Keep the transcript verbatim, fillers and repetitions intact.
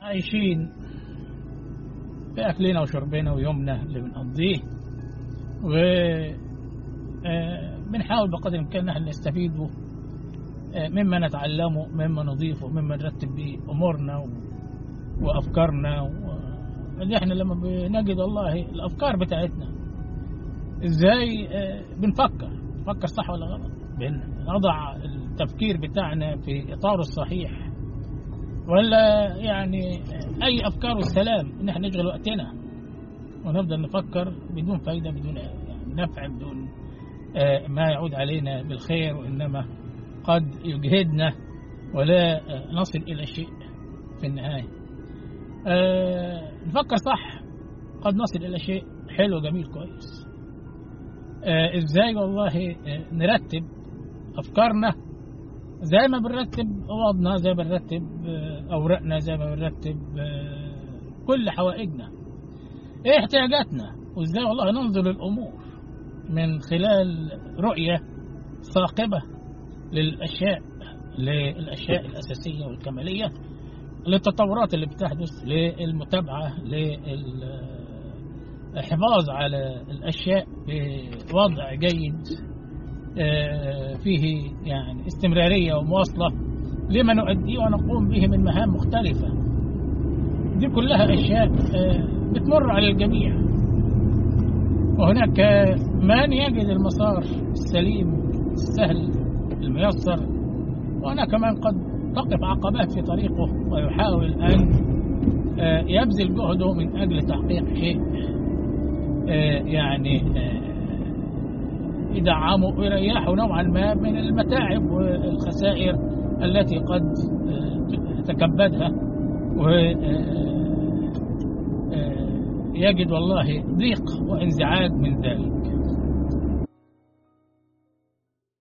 عايشين في أكلنا وشربنا ويومنا اللي بنقضيه، وبنحاول بقدر الإمكان نحن نستفيده مما نتعلمه، مما نضيفه، مما نرتب به أمورنا وأفكارنا. واللي احنا لما بنجد والله الأفكار بتاعتنا إزاي بنفكر نفكر صح ولا غلط، بنضع التفكير بتاعنا في إطاره الصحيح، ولا يعني أي أفكار والسلام إن احنا نشغل وقتنا ونفضل نفكر بدون فايدة، بدون يعني نفع، بدون ما يعود علينا بالخير، وإنما قد يجهدنا ولا نصل إلى شيء في النهاية. أه نفكر صح قد نصل إلى شيء حلو جميل كويس. أه إزاي والله نرتب أفكارنا زي ما بنرتب أوضنا، زي ما بنرتب أوراقنا، زي ما بنرتب كل حوائجنا، إيه احتياجاتنا، وإزاي والله ننظر الأمور من خلال رؤية ثاقبة للأشياء للأشياء الأساسية والكمالية، للتطورات اللي بتحدث، للمتابعة، للحفاظ على الأشياء بوضع جيد فيه يعني استمرارية ومواصلة لما نؤديه ونقوم به من مهام مختلفة. دي كلها أشياء بتمر على الجميع، وهناك من يجد المسار السليم السهل الميسر، وهناك من قد تقف عقبات في طريقه ويحاول أن يبذل جهده من أجل تحقيق شيء يعني يدعمه ويريحه نوعا ما من المتاعب والخسائر التي قد تكبدها، ويجد والله ضيق وانزعاج من ذلك.